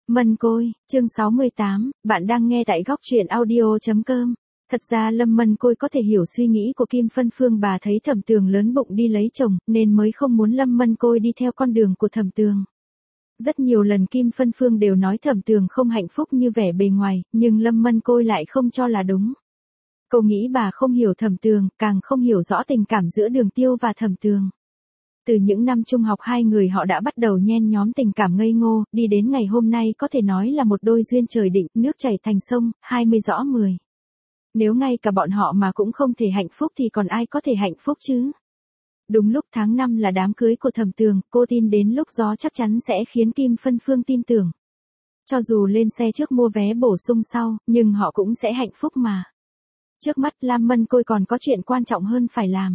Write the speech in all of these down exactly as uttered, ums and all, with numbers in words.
Mân Côi, chương sáu mươi tám, bạn đang nghe tại góc truyện audio chấm com. Thật ra Lâm Mân Côi có thể hiểu suy nghĩ của Kim Phân Phương, bà thấy Thẩm Tường lớn bụng đi lấy chồng, nên mới không muốn Lâm Mân Côi đi theo con đường của Thẩm Tường. Rất nhiều lần Kim Phân Phương đều nói Thẩm Tường không hạnh phúc như vẻ bề ngoài, nhưng Lâm Mân Côi lại không cho là đúng. Cô nghĩ bà không hiểu Thẩm Tường, càng không hiểu rõ tình cảm giữa Đường Tiêu và Thẩm Tường. Từ những năm trung học hai người họ đã bắt đầu nhen nhóm tình cảm ngây ngô, đi đến ngày hôm nay có thể nói là một đôi duyên trời định, nước chảy thành sông, hai mươi rõ mười. Nếu ngay cả bọn họ mà cũng không thể hạnh phúc thì còn ai có thể hạnh phúc chứ? Đúng lúc tháng năm là đám cưới của Thẩm Tường, cô tin đến lúc gió chắc chắn sẽ khiến Kim Phân Phương tin tưởng. Cho dù lên xe trước mua vé bổ sung sau, nhưng họ cũng sẽ hạnh phúc mà. Trước mắt Lam Mân Côi còn có chuyện quan trọng hơn phải làm.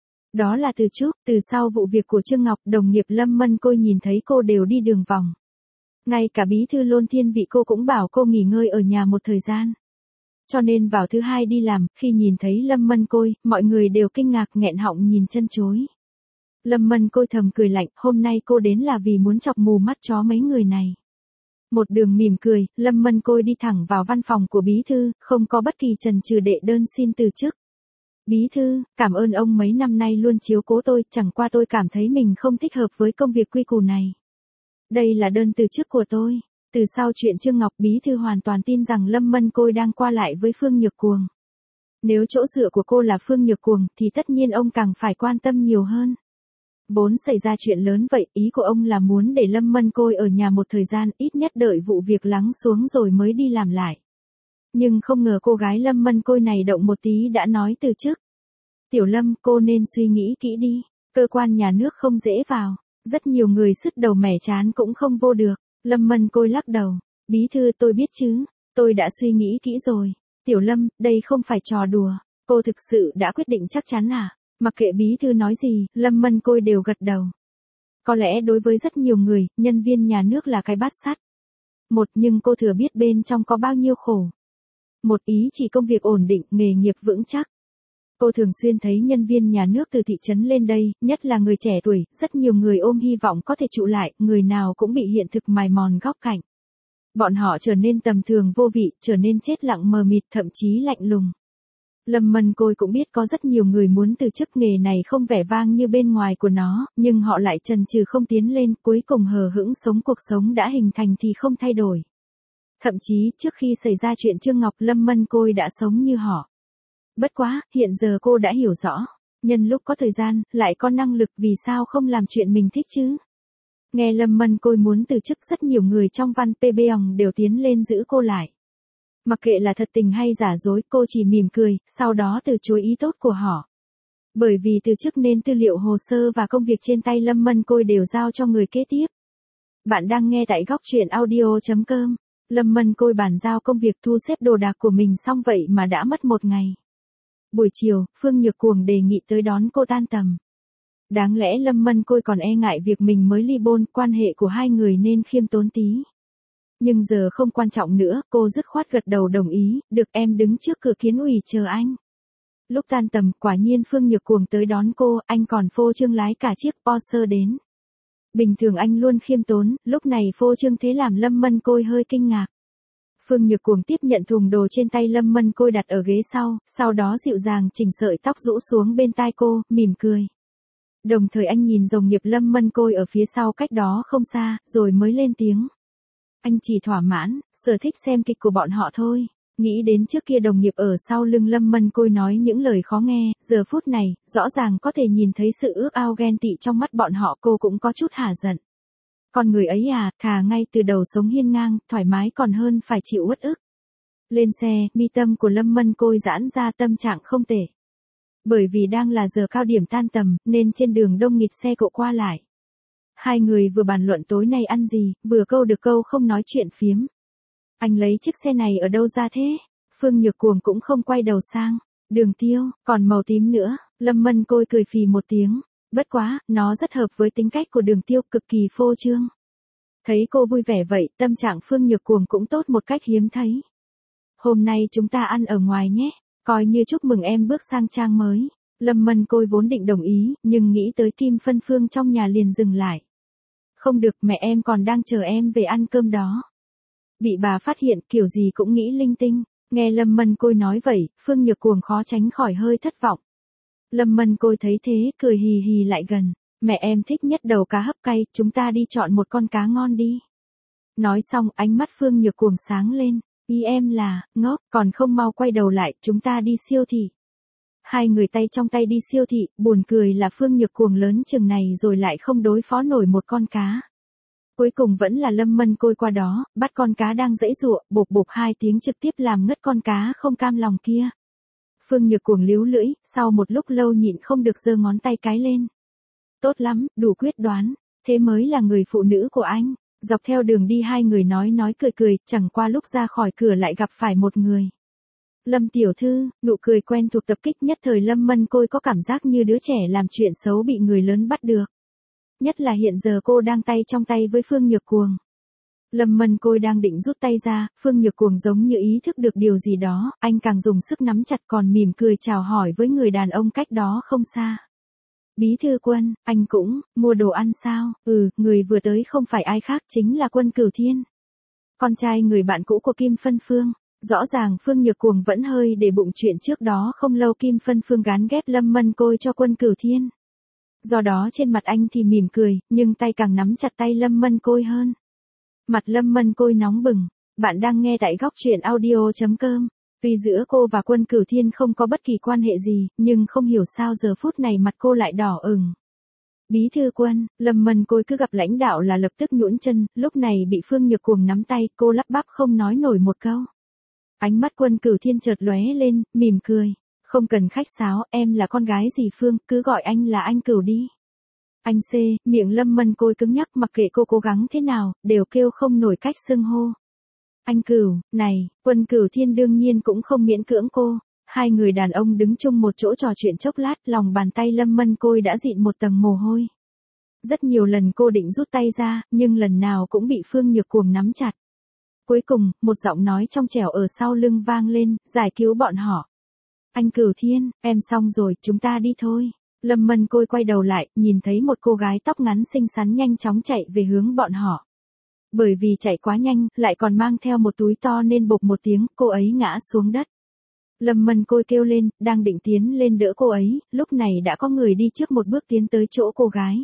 Đó là từ trước, từ sau vụ việc của Trương Ngọc, đồng nghiệp Lâm Mân Côi nhìn thấy cô đều đi đường vòng. Ngay cả bí thư Lôn Thiên Vị cô cũng bảo cô nghỉ ngơi ở nhà một thời gian. Cho nên vào thứ hai đi làm, khi nhìn thấy Lâm Mân Côi, mọi người đều kinh ngạc nghẹn họng nhìn chân chối. Lâm Mân Côi thầm cười lạnh, hôm nay cô đến là vì muốn chọc mù mắt chó mấy người này. Một đường mỉm cười, Lâm Mân Côi đi thẳng vào văn phòng của bí thư, không có bất kỳ chần chừ đệ đơn xin từ chức. Bí thư, cảm ơn ông mấy năm nay luôn chiếu cố tôi, chẳng qua tôi cảm thấy mình không thích hợp với công việc quy củ này. Đây là đơn từ chức của tôi. Từ sau chuyện Trương Ngọc, bí thư hoàn toàn tin rằng Lâm Mân Côi đang qua lại với Phương Nhược Cuồng. Nếu chỗ dựa của cô là Phương Nhược Cuồng thì tất nhiên ông càng phải quan tâm nhiều hơn. Vốn xảy ra chuyện lớn vậy, ý của ông là muốn để Lâm Mân Côi ở nhà một thời gian, ít nhất đợi vụ việc lắng xuống rồi mới đi làm lại. Nhưng không ngờ cô gái Lâm Mân Côi này động một tí đã nói từ chức. Tiểu Lâm, cô nên suy nghĩ kỹ đi, cơ quan nhà nước không dễ vào, rất nhiều người sứt đầu mẻ chán cũng không vô được. Lâm Mân Côi lắc đầu, bí thư tôi biết chứ, tôi đã suy nghĩ kỹ rồi. Tiểu Lâm, đây không phải trò đùa, cô thực sự đã quyết định chắc chắn à? Mặc kệ bí thư nói gì, Lâm Mân Côi đều gật đầu. Có lẽ đối với rất nhiều người, nhân viên nhà nước là cái bát sắt. Một, nhưng cô thừa biết bên trong có bao nhiêu khổ. Một, ý chỉ công việc ổn định, nghề nghiệp vững chắc. Cô thường xuyên thấy nhân viên nhà nước từ thị trấn lên đây, nhất là người trẻ tuổi, rất nhiều người ôm hy vọng có thể trụ lại, người nào cũng bị hiện thực mài mòn góc cạnh. Bọn họ trở nên tầm thường vô vị, trở nên chết lặng mờ mịt, thậm chí lạnh lùng. Lâm Mân Côi cũng biết có rất nhiều người muốn từ chức, nghề này không vẻ vang như bên ngoài của nó, nhưng họ lại chần chừ không tiến lên, cuối cùng hờ hững sống cuộc sống đã hình thành thì không thay đổi. Thậm chí, trước khi xảy ra chuyện Trương Ngọc, Lâm Mân Côi đã sống như họ. Bất quá, hiện giờ cô đã hiểu rõ, nhân lúc có thời gian, lại có năng lực, vì sao không làm chuyện mình thích chứ? Nghe Lâm Mân Côi muốn từ chức, rất nhiều người trong văn pê bê òng đều tiến lên giữ cô lại. Mặc kệ là thật tình hay giả dối, cô chỉ mỉm cười, sau đó từ chối ý tốt của họ. Bởi vì từ chức nên tư liệu hồ sơ và công việc trên tay Lâm Mân Côi đều giao cho người kế tiếp. Bạn đang nghe tại góc truyện audio chấm com. Lâm Mân Côi bàn giao công việc thu xếp đồ đạc của mình xong vậy mà đã mất một ngày. Buổi chiều, Phương Nhược Cuồng đề nghị tới đón cô tan tầm. Đáng lẽ Lâm Mân Côi còn e ngại việc mình mới ly hôn, quan hệ của hai người nên khiêm tốn tí. Nhưng giờ không quan trọng nữa, cô dứt khoát gật đầu đồng ý, được em đứng trước cửa kiến ủy chờ anh. Lúc tan tầm, quả nhiên Phương Nhược Cuồng tới đón cô, anh còn phô trương lái cả chiếc Porsche đến. Bình thường anh luôn khiêm tốn, lúc này phô trương thế làm Lâm Mân Côi hơi kinh ngạc. Phương Nhược Cuồng tiếp nhận thùng đồ trên tay Lâm Mân Côi đặt ở ghế sau, sau đó dịu dàng chỉnh sợi tóc rũ xuống bên tai cô, mỉm cười. Đồng thời anh nhìn đồng nghiệp Lâm Mân Côi ở phía sau cách đó không xa, rồi mới lên tiếng. Anh chỉ thỏa mãn, sở thích xem kịch của bọn họ thôi. Nghĩ đến trước kia đồng nghiệp ở sau lưng Lâm Mân Côi nói những lời khó nghe, giờ phút này, rõ ràng có thể nhìn thấy sự ước ao ghen tị trong mắt bọn họ, cô cũng có chút hả giận. Con người ấy à, thà ngay từ đầu sống hiên ngang, thoải mái còn hơn phải chịu uất ức. Lên xe, mi tâm của Lâm Mân Côi giãn ra, tâm trạng không tệ. Bởi vì đang là giờ cao điểm tan tầm, nên trên đường đông nghịt xe cộ qua lại. Hai người vừa bàn luận tối nay ăn gì, vừa câu được câu không nói chuyện phiếm. Anh lấy chiếc xe này ở đâu ra thế? Phương Nhược Cuồng cũng không quay đầu sang. Đường Tiêu, còn màu tím nữa. Lâm Mân Côi cười phì một tiếng. Bất quá, nó rất hợp với tính cách của Đường Tiêu, cực kỳ phô trương. Thấy cô vui vẻ vậy, tâm trạng Phương Nhược Cuồng cũng tốt một cách hiếm thấy. Hôm nay chúng ta ăn ở ngoài nhé, coi như chúc mừng em bước sang trang mới. Lâm Mân Côi vốn định đồng ý, nhưng nghĩ tới Kim Phân Phương trong nhà liền dừng lại. Không được, mẹ em còn đang chờ em về ăn cơm đó. Bị bà phát hiện kiểu gì cũng nghĩ linh tinh. Nghe Lâm Mân Côi nói vậy, Phương Nhược Cuồng khó tránh khỏi hơi thất vọng. Lâm Mân Côi thấy thế, cười hì hì lại gần. Mẹ em thích nhất đầu cá hấp cay, chúng ta đi chọn một con cá ngon đi. Nói xong, ánh mắt Phương Nhược Cuồng sáng lên. Ý em là, ngốc, còn không mau quay đầu lại, chúng ta đi siêu thị. Hai người tay trong tay đi siêu thị, buồn cười là Phương Nhược Cuồng lớn chừng này rồi lại không đối phó nổi một con cá. Cuối cùng vẫn là Lâm Mân Côi qua đó, bắt con cá đang giãy giụa, bộp bộp hai tiếng trực tiếp làm ngất con cá không cam lòng kia. Phương Nhược Cuồng líu lưỡi, sau một lúc lâu nhịn không được giơ ngón tay cái lên. Tốt lắm, đủ quyết đoán, thế mới là người phụ nữ của anh. Dọc theo đường đi hai người nói nói cười cười, chẳng qua lúc ra khỏi cửa lại gặp phải một người. Lâm tiểu thư, nụ cười quen thuộc tập kích nhất thời Lâm Mân Côi có cảm giác như đứa trẻ làm chuyện xấu bị người lớn bắt được. Nhất là hiện giờ cô đang tay trong tay với Phương Nhược Cuồng. Lâm Mân Côi đang định rút tay ra, Phương Nhược Cuồng giống như ý thức được điều gì đó, anh càng dùng sức nắm chặt còn mỉm cười chào hỏi với người đàn ông cách đó không xa. Bí thư Quân, anh cũng, mua đồ ăn sao? Ừ, người vừa tới không phải ai khác chính là Quân Cửu Thiên. Con trai người bạn cũ của Kim Phân Phương. Rõ ràng Phương Nhược Cuồng vẫn hơi để bụng chuyện trước đó không lâu Kim Phân Phương gán ghép Lâm Mân Côi cho Quân Cửu Thiên. Do đó trên mặt anh thì mỉm cười, nhưng tay càng nắm chặt tay Lâm Mân Côi hơn. Mặt Lâm Mân Côi nóng bừng. Bạn đang nghe tại góc truyện audio chấm com. Tuy giữa cô và Quân Cửu Thiên không có bất kỳ quan hệ gì, nhưng không hiểu sao giờ phút này mặt cô lại đỏ ửng. Bí thư Quân, Lâm Mân Côi cứ gặp lãnh đạo là lập tức nhũn chân, lúc này bị Phương Nhược Cuồng nắm tay, cô lắp bắp không nói nổi một câu. Ánh mắt Quân Cửu Thiên chợt lóe lên, mỉm cười. Không cần khách sáo, em là con gái dì Phương, cứ gọi anh là anh Cửu đi. Anh C, miệng Lâm Mân Côi cứng nhắc mặc kệ cô cố gắng thế nào, đều kêu không nổi cách xưng hô. Anh Cửu, này, Quân Cửu Thiên đương nhiên cũng không miễn cưỡng cô. Hai người đàn ông đứng chung một chỗ trò chuyện chốc lát, lòng bàn tay Lâm Mân Côi đã dịn một tầng mồ hôi. Rất nhiều lần cô định rút tay ra, nhưng lần nào cũng bị Phương Nhược Cuồng nắm chặt. Cuối cùng, một giọng nói trong trẻo ở sau lưng vang lên, giải cứu bọn họ. Anh Cửu Thiên, em xong rồi, chúng ta đi thôi. Lâm Mân Côi quay đầu lại, nhìn thấy một cô gái tóc ngắn xinh xắn nhanh chóng chạy về hướng bọn họ. Bởi vì chạy quá nhanh, lại còn mang theo một túi to nên bộp một tiếng, cô ấy ngã xuống đất. Lâm Mân Côi kêu lên, đang định tiến lên đỡ cô ấy, lúc này đã có người đi trước một bước tiến tới chỗ cô gái.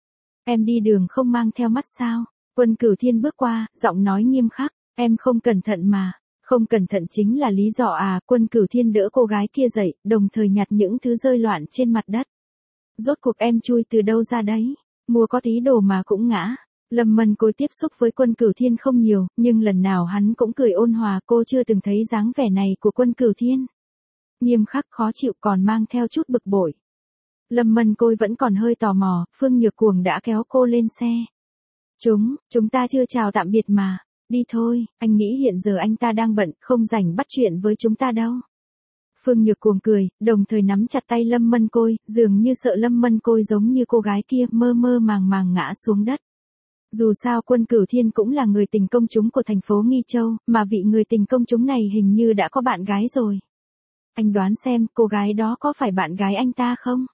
Em đi đường không mang theo mắt sao? Quân Cửu Thiên bước qua, giọng nói nghiêm khắc, em không cẩn thận mà. Không cẩn thận chính là lý do à? Quân Cửu Thiên đỡ cô gái kia dậy, đồng thời nhặt những thứ rơi loạn trên mặt đất. Rốt cuộc em chui từ đâu ra đấy? Mua có tí đồ mà cũng ngã. Lâm Mân Côi tiếp xúc với Quân Cửu Thiên không nhiều, nhưng lần nào hắn cũng cười ôn hòa, cô chưa từng thấy dáng vẻ này của Quân Cửu Thiên. Nghiêm khắc khó chịu còn mang theo chút bực bội. Lâm Mân Côi vẫn còn hơi tò mò, Phương Nhược Cuồng đã kéo cô lên xe. Chúng, chúng ta chưa chào tạm biệt mà. Đi thôi, anh nghĩ hiện giờ anh ta đang bận, không rảnh bắt chuyện với chúng ta đâu. Phương Nhược Cuồng cười, đồng thời nắm chặt tay Lâm Mân Côi, dường như sợ Lâm Mân Côi giống như cô gái kia mơ mơ màng màng ngã xuống đất. Dù sao Quân Cửu Thiên cũng là người tình công chúng của thành phố Nghi Châu, mà vị người tình công chúng này hình như đã có bạn gái rồi. Anh đoán xem cô gái đó có phải bạn gái anh ta không?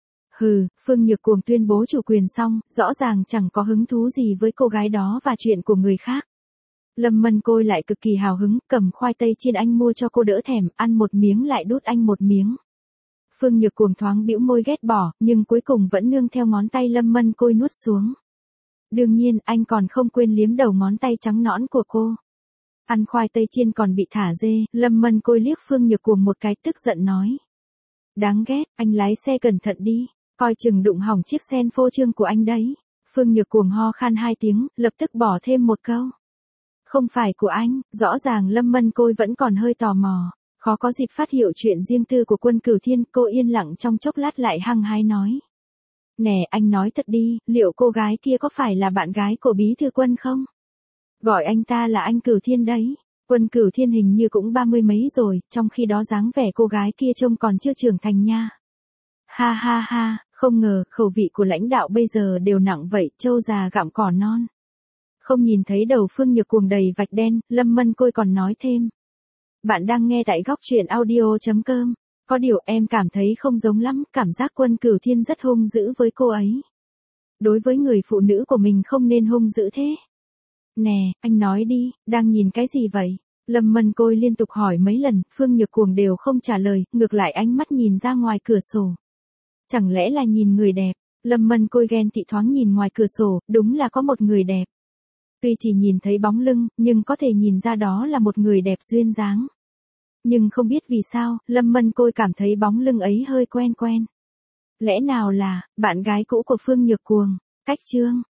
Hừ, Phương Nhược Cuồng tuyên bố chủ quyền xong, rõ ràng chẳng có hứng thú gì với cô gái đó và chuyện của người khác. Lâm Mân Côi lại cực kỳ hào hứng, cầm khoai tây chiên anh mua cho cô đỡ thèm, ăn một miếng lại đút anh một miếng. Phương Nhược Cuồng thoáng bĩu môi ghét bỏ, nhưng cuối cùng vẫn nương theo ngón tay Lâm Mân Côi nuốt xuống. Đương nhiên, anh còn không quên liếm đầu ngón tay trắng nõn của cô. Ăn khoai tây chiên còn bị thả dê, Lâm Mân Côi liếc Phương Nhược Cuồng một cái tức giận nói. Đáng ghét, anh lái xe cẩn thận đi, coi chừng đụng hỏng chiếc sen phô trương của anh đấy. Phương Nhược Cuồng ho khan hai tiếng, lập tức bỏ thêm một câu. Không phải của anh, rõ ràng Lâm Mân Côi vẫn còn hơi tò mò, khó có dịp phát hiện chuyện riêng tư của Quân Cửu Thiên, cô yên lặng trong chốc lát lại hăng hái nói. Nè, anh nói thật đi, liệu cô gái kia có phải là bạn gái của Bí thư Quân không? Gọi anh ta là anh Cửu Thiên đấy. Quân Cửu Thiên hình như cũng ba mươi mấy rồi, trong khi đó dáng vẻ cô gái kia trông còn chưa trưởng thành nha. Ha ha ha, không ngờ khẩu vị của lãnh đạo bây giờ đều nặng vậy, trâu già gặm cỏ non. Không nhìn thấy đầu Phương Nhược Cuồng đầy vạch đen, Lâm Mân Côi còn nói thêm. Bạn đang nghe tại góc truyện audio chấm com. Có điều em cảm thấy không giống lắm, cảm giác Quân Cửu Thiên rất hung dữ với cô ấy. Đối với người phụ nữ của mình không nên hung dữ thế. Nè, anh nói đi, đang nhìn cái gì vậy? Lâm Mân Côi liên tục hỏi mấy lần, Phương Nhược Cuồng đều không trả lời, ngược lại ánh mắt nhìn ra ngoài cửa sổ. Chẳng lẽ là nhìn người đẹp? Lâm Mân Côi ghen tị thoáng nhìn ngoài cửa sổ, đúng là có một người đẹp. Tuy chỉ nhìn thấy bóng lưng, nhưng có thể nhìn ra đó là một người đẹp duyên dáng. Nhưng không biết vì sao, Lâm Mân Côi cảm thấy bóng lưng ấy hơi quen quen. Lẽ nào là, bạn gái cũ của Phương Nhược Cuồng? Cách chương